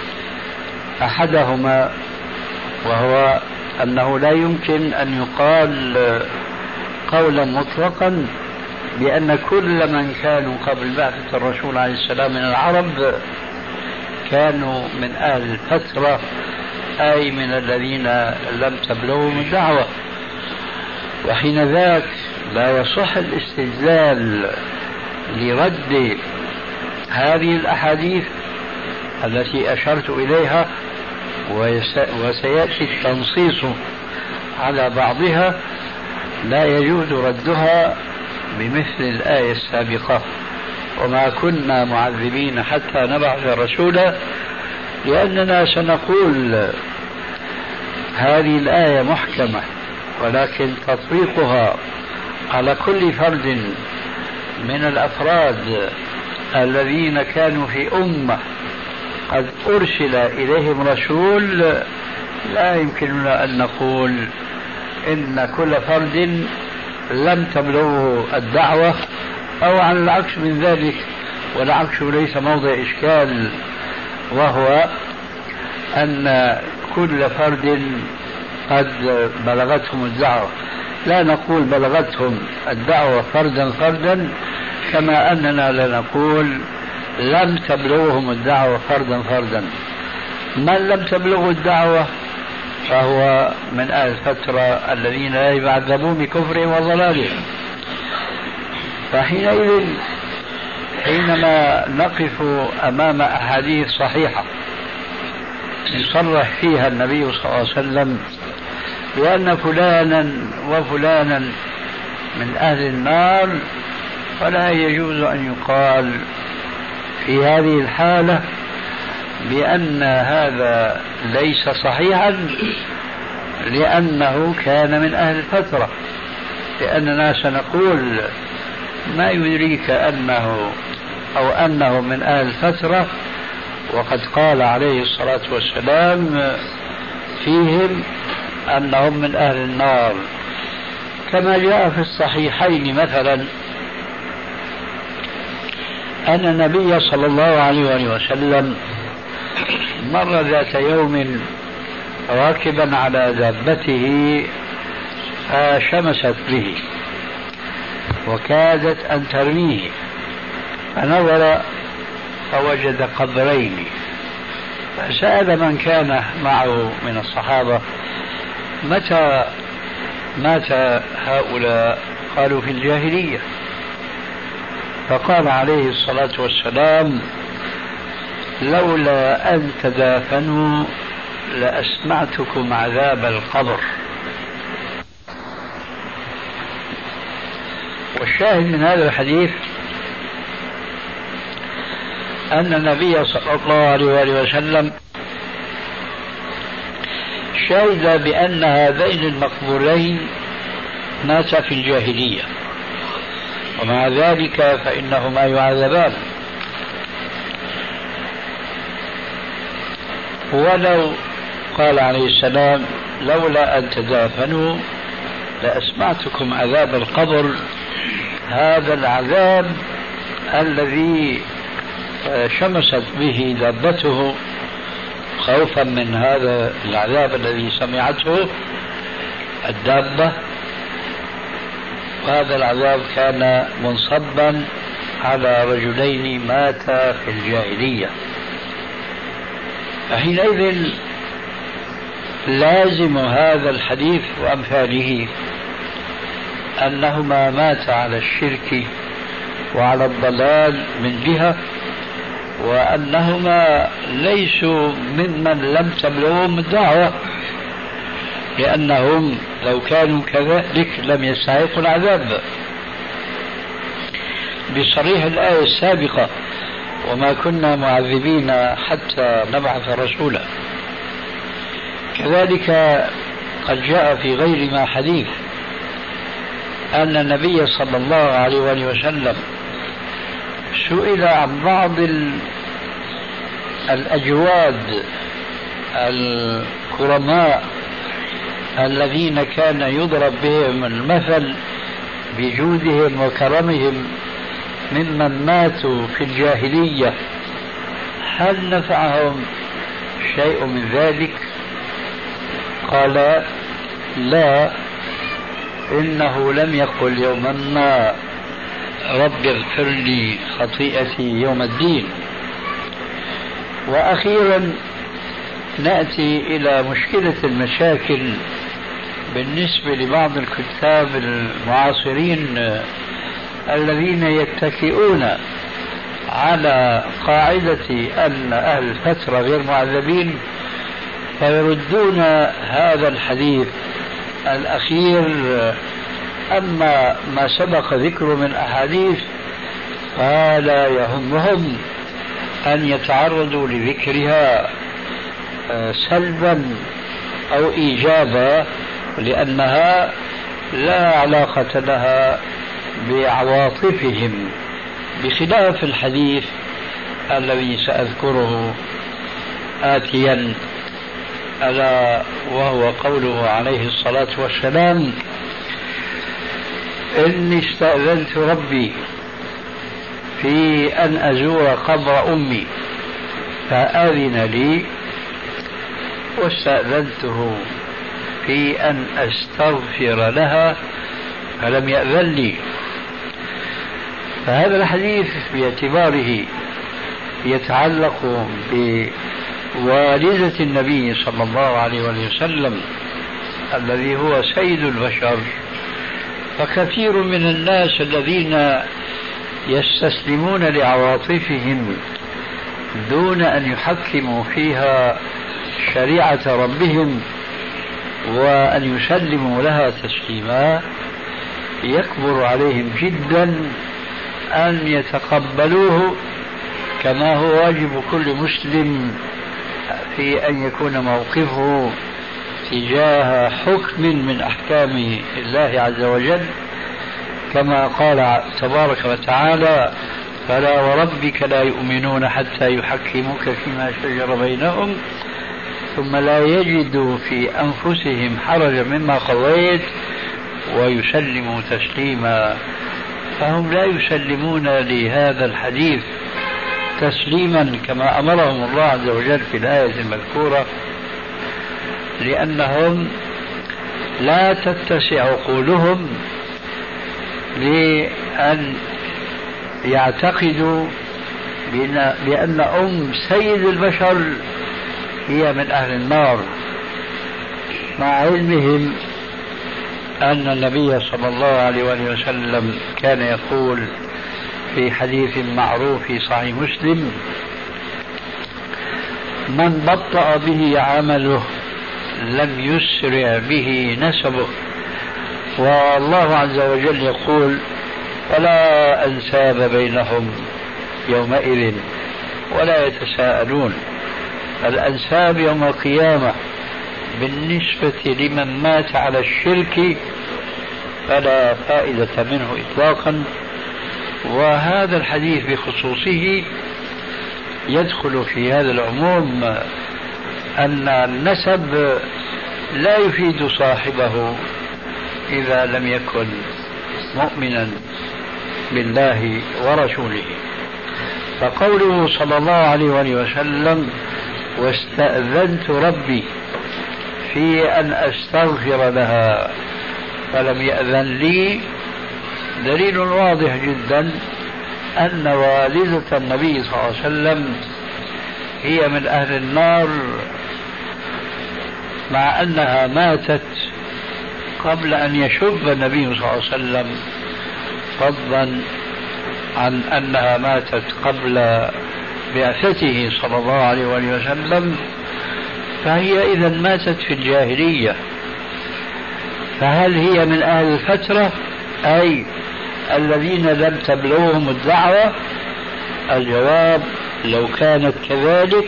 أحدهما، وهو أنه لا يمكن أن يقال قولا مطلقا بأن كل من كانوا قبل بعثة الرسول عليه السلام من العرب كانوا من أهل الفترة، أي من الذين لم تبلغهم الدعوة، وحين ذاك لا يصح الاستدلال لرد هذه الأحاديث التي أشرت إليها، وسيأتي التنصيص على بعضها، لا يجوز ردها بمثل الآية السابقة: وما كنا معذبين حتى نبعث رسولا، لأننا سنقول هذه الآية محكمة، ولكن تطبيقها على كل فرد من الأفراد الذين كانوا في أمة قد أرسل إليهم رسول، لا يمكننا أن نقول إن كل فرد لم تبلغه الدعوة أو على العكس من ذلك، والعكس ليس موضع إشكال، وهو أن كل فرد قد بلغتهم الدعوة. لا نقول بلغتهم الدعوة فردا فردا، كما أننا لا نقول لم تبلغهم الدعوة فردا فردا. من لم تبلغه الدعوة فهو من أهل الفترة الذين لا يعذبون بكفرهم وضلالهم. فحينئذ حينما نقف أمام أحاديث صحيحة يصرح فيها النبي صلى الله عليه وسلم بأن فلانا وفلانا من أهل النار، فلا يجوز أن يقال في هذه الحالة بأن هذا ليس صحيحا لأنه كان من أهل الفترة، لأننا سنقول ما يدريك أنه أو أنه من أهل الفترة، وقد قال عليه الصلاة والسلام فيهم أنهم من أهل النار، كما جاء في الصحيحين مثلا أن النبي صلى الله عليه وسلم مر ذات يوم راكبا على دابته فشمست به وكادت أن ترميه، فنظر فوجد قبرين، فسأل من كان معه من الصحابة: متى مات هؤلاء؟ قالوا: في الجاهلية. فقال عليه الصلاة والسلام: لولا أن تدافنوا لأسمعتكم عذاب القبر. والشاهد من هذا الحديث أن النبي صلى الله عليه وسلم شهد بأن هذين المقبورين ماتا في الجاهلية، ومع ذلك فإنهما يعذبان. ولو قال عليه السلام: لولا أن تدافنوا لأسمعتكم عذاب القبر، هذا العذاب الذي شمست به دابته خوفا من هذا العذاب الذي سمعته الدابة، وهذا العذاب كان منصبا على رجلين ماتا في الجاهلية. فحينئذ لازم هذا الحديث وأمثاله أنهما ماتا على الشرك وعلى الضلال من جهة، وأنهما ليسوا ممن لم تبلغهم الدعوة، لأنهم لو كانوا كذلك لم يستحقوا العذاب بصريح الآية السابقة: وما كنا معذبين حتى نبعث رسولا. كذلك قد جاء في غير ما حديث أن النبي صلى الله عليه وسلم سئل عن بعض الأجواد الكرماء الذين كان يضرب بهم المثل بجودهم وكرمهم ممن ماتوا في الجاهلية هل نفعهم شيء من ذلك؟ قال لا، إنه لم يقل يوما ما رب اغفر لي خطيئتي يوم الدين. وأخيرا نأتي إلى مشكلة المشاكل بالنسبة لبعض الكتاب المعاصرين الذين يتكئون على قاعدة أن أهل الفترة غير معذبين، فيردون هذا الحديث الأخير. أما ما سبق ذكره من أحاديث فلا يهمهم أن يتعرضوا لذكرها سلبا أو إيجابا، لأنها لا علاقة لها بعواطفهم، بخلاف الحديث الذي سأذكره آتيا، ألا وهو قوله عليه الصلاة والسلام: إني استأذنت ربي في أن أزور قبر أمي فأذن لي، واستأذنته في أن أستغفر لها فلم يأذن لي. فهذا الحديث باعتباره يتعلق بوالدة النبي صلى الله عليه وسلم الذي هو سيد البشر، فكثير من الناس الذين يستسلمون لعواطفهم دون أن يحكموا فيها شريعة ربهم وأن يسلموا لها تسليما، يكبر عليهم جدا أن يتقبلوه كما هو واجب كل مسلم في أن يكون موقفه تجاه حكم من أحكام الله عز وجل، كما قال تبارك وتعالى: فلا وربك لا يؤمنون حتى يحكموك فيما شجر بينهم ثم لا يجدوا في أنفسهم حرجا مما قضيت ويسلموا تسليما. فهم لا يسلمون لهذا الحديث تسليما كما أمرهم الله عز وجل في الآية المذكورة، لأنهم لا تتسع عقولهم لأن يعتقدوا بأن أم سيد البشر هي من أهل النار، مع علمهم أن النبي صلى الله عليه وسلم كان يقول في حديث معروف في صحيح مسلم: من بطأ به عمله لم يسرع به نسبه. والله عز وجل يقول: ولا أنساب بينهم يومئذ ولا يتساءلون. الأنساب يوم القيامة بالنسبة لمن مات على الشرك فلا فائدة منه إطلاقا. وهذا الحديث بخصوصه يدخل في هذا العموم، أن النسب لا يفيد صاحبه إذا لم يكن مؤمنا بالله ورسوله. فقوله صلى الله عليه وسلم: واستأذنت ربي في أن أستغفر لها فلم يأذن لي، دليل واضح جدا أن والدة النبي صلى الله عليه وسلم هي من أهل النار، مع أنها ماتت قبل أن يشب النبي صلى الله عليه وسلم، فضلا عن أنها ماتت قبل بعثته صلى الله عليه وسلم، فهي إذا ماتت في الجاهلية. فهل هي من أهل الفترة أي الذين لم تبلغهم الدعوة؟ الجواب: لو كانت كذلك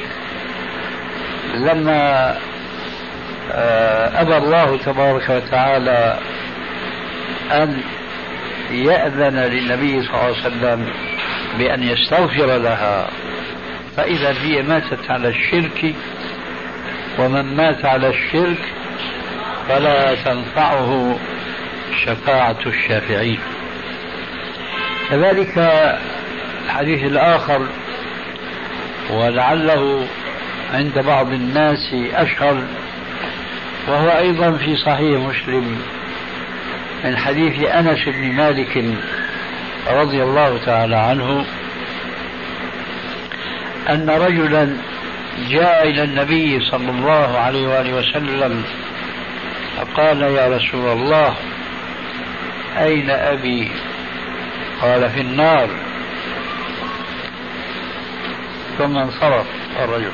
لما أبى الله تبارك وتعالى أن يأذن للنبي صلى الله عليه وسلم بأن يستغفر لها. فإذا هي ماتت على الشرك، ومن مات على الشرك فلا تنفعه شفاعة الشافعين. كذلك الحديث الآخر ولعله عند بعض الناس أشهر، وهو أيضا في صحيح مسلم من حديث أنس بن مالك رضي الله تعالى عنه أن رجلا جاء إلى النبي صلى الله عليه وآله وسلم فقال: يا رسول الله، أين أبي؟ قال: في النار. ثم انصرف الرجل.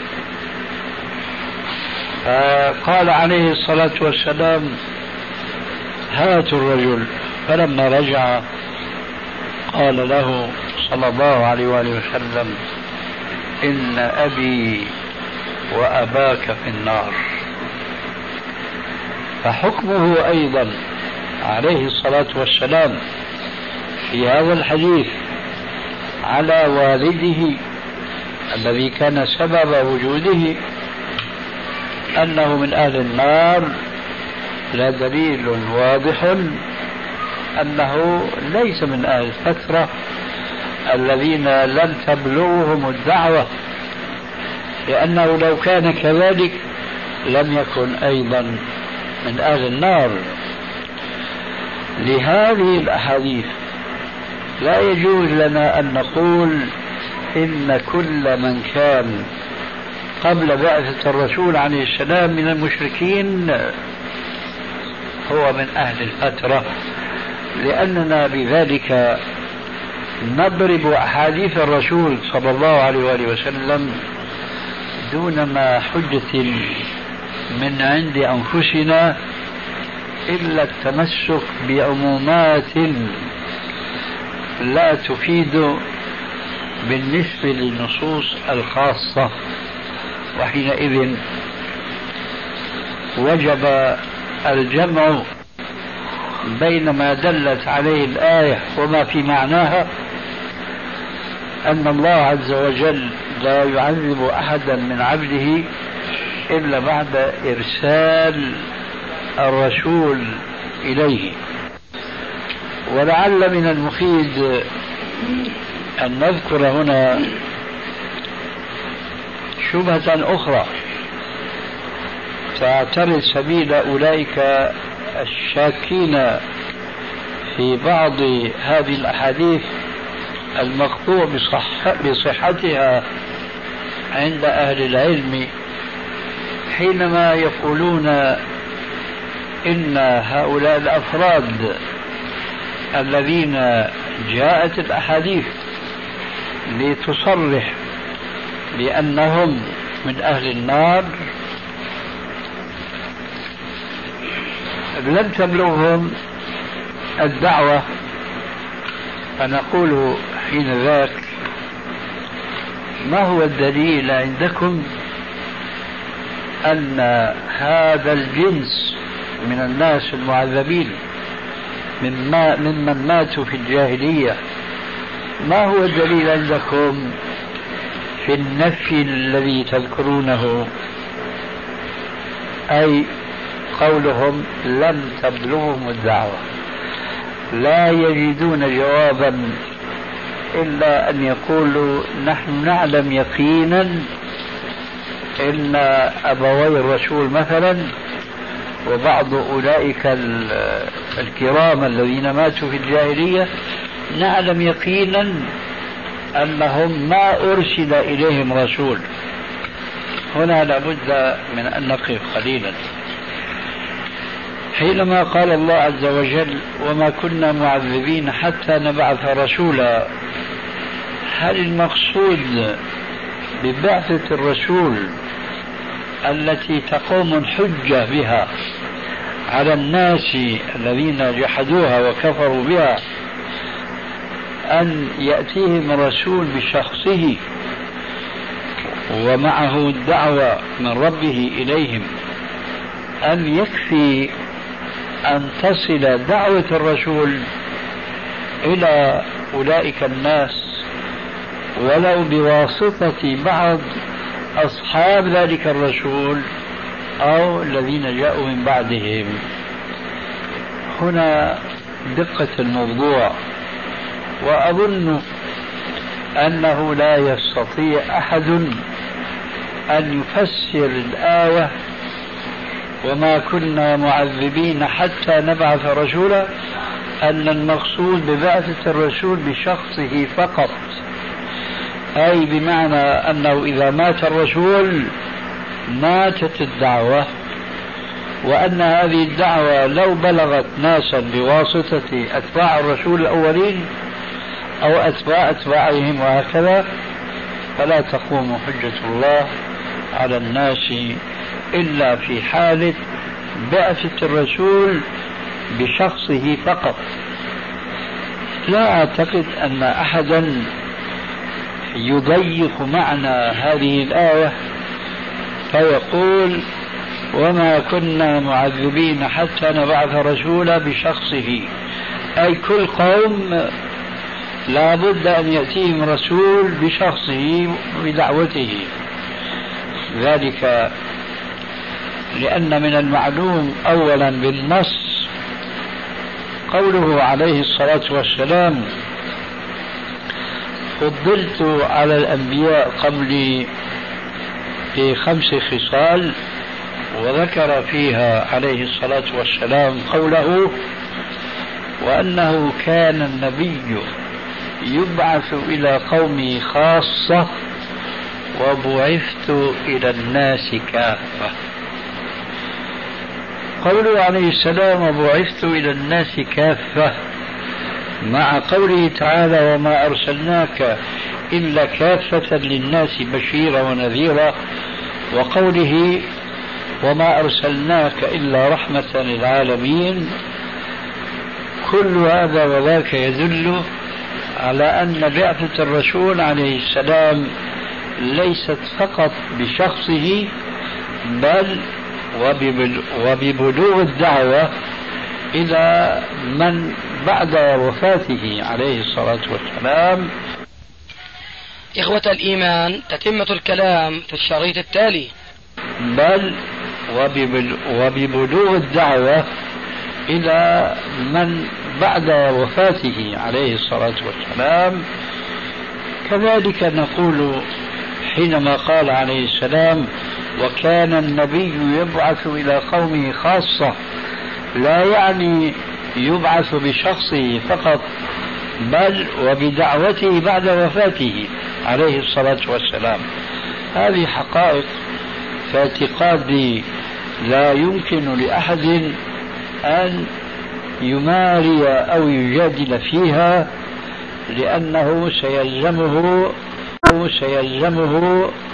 فقال عليه الصلاة والسلام: هاتوا الرجل. فلما رجع قال له صلى الله عليه وآله وسلم: إن أبي وأباك في النار. فحكمه أيضا عليه الصلاة والسلام في هذا الحديث على والده الذي كان سبب وجوده أنه من أهل النار لا دليل واضح أنه ليس من أهل الفترة الذين لم تبلغهم الدعوة، لأنه لو كان كذلك لم يكن أيضا من أهل النار. لهذه الأحاديث لا يجوز لنا أن نقول إن كل من كان قبل بعثة الرسول عليه السلام من المشركين هو من أهل الفترة، لأننا بذلك نضرب أحاديث الرسول صلى الله عليه وآله وسلم دون ما حجة من عند أنفسنا إلا التمسك بعمومات لا تفيد بالنسبة للنصوص الخاصة، وحينئذ وجب الجمع بين ما دلت عليه الآية وما في معناها، أن الله عز وجل لا يعذب أحدا من عبده إلا بعد إرسال الرسول إليه. ولعل من المفيد أن نذكر هنا شبهة أخرى تعترض سبيل أولئك الشاكين في بعض هذه الأحاديث المقطوع بصحتها عند أهل العلم، حينما يقولون إن هؤلاء الأفراد الذين جاءت الأحاديث لتصرح بأنهم من أهل النار لم تبلغهم الدعوة، فنقول حين ذاك: ما هو الدليل عندكم أن هذا الجنس من الناس المعذبين ممن ماتوا في الجاهلية، ما هو الدليل عندكم في النفي الذي تذكرونه، أي قولهم لم تبلغهم الدعوة؟ لا يجدون جوابا إلا أن يقولوا: نحن نعلم يقينا إن أبوي الرسول مثلا وبعض أولئك الكرام الذين ماتوا في الجاهلية نعلم يقينا أنهم ما أرسل إليهم رسول. هنا لابد من أن نقف قليلا. حينما قال الله عز وجل: وما كنا معذبين حتى نبعث رسولا، هل المقصود ببعثة الرسول التي تقوم الحجة بها على الناس الذين جحدوها وكفروا بها أن يأتيهم الرسول بشخصه ومعه الدعوة من ربه إليهم، أم يكفي أن تصل دعوة الرسول إلى أولئك الناس ولو بواسطة بعض أصحاب ذلك الرسول أو الذين جاءوا من بعدهم؟ هنا دقة الموضوع. وأظن أنه لا يستطيع أحد أن يفسر الآية وما كنا معذبين حتى نبعث رسولا أن المقصود ببعثة الرسول بشخصه فقط، أي بمعنى أنه إذا مات الرسول ماتت الدعوة، وأن هذه الدعوة لو بلغت ناسا بواسطة أتباع الرسول الأولين أو أتباعهم وهكذا فلا تقوم حجة الله على الناس إلا في حالة بعثة الرسول بشخصه فقط. لا أعتقد أن أحدا يضيق معنى هذه الآية فيقول وما كنا معذبين حتى نبعث رسولا بشخصه، أي كل قوم لا بد أن يأتيهم رسول بشخصه بدعوته. ذلك لأن من المعلوم أولا بالنص قوله عليه الصلاة والسلام فضلت على الأنبياء قبلي ب5 خصال، وذكر فيها عليه الصلاة والسلام قوله وأنه كان النبي يبعث إلى قومه خاصة وبعثت إلى الناس كافة. قوله عليه السلام وبعثت إلى الناس كافة مع قوله تعالى وما أرسلناك إلا كافة للناس بشيرا ونذيرا، وقوله وما أرسلناك إلا رحمة للعالمين، كل هذا وذاك يدل على أن بعثة الرسول عليه السلام ليست فقط بشخصه بل وببلوغ الدعوة إلى من بعد وفاته عليه الصلاة والسلام. إخوة الإيمان، تتمة الكلام في الشريط التالي. بل وببلوغ الدعوة إلى من بعد وفاته عليه الصلاة والسلام. كذلك نقول حينما قال عليه السلام وكان النبي يبعث إلى قومه خاصة، لا يعني يبعث بشخصه فقط بل وبدعوته بعد وفاته عليه الصلاة والسلام. هذه حقائق في اعتقادي لا يمكن لأحد أن يماري أو يجادل فيها، لأنه سيلزمه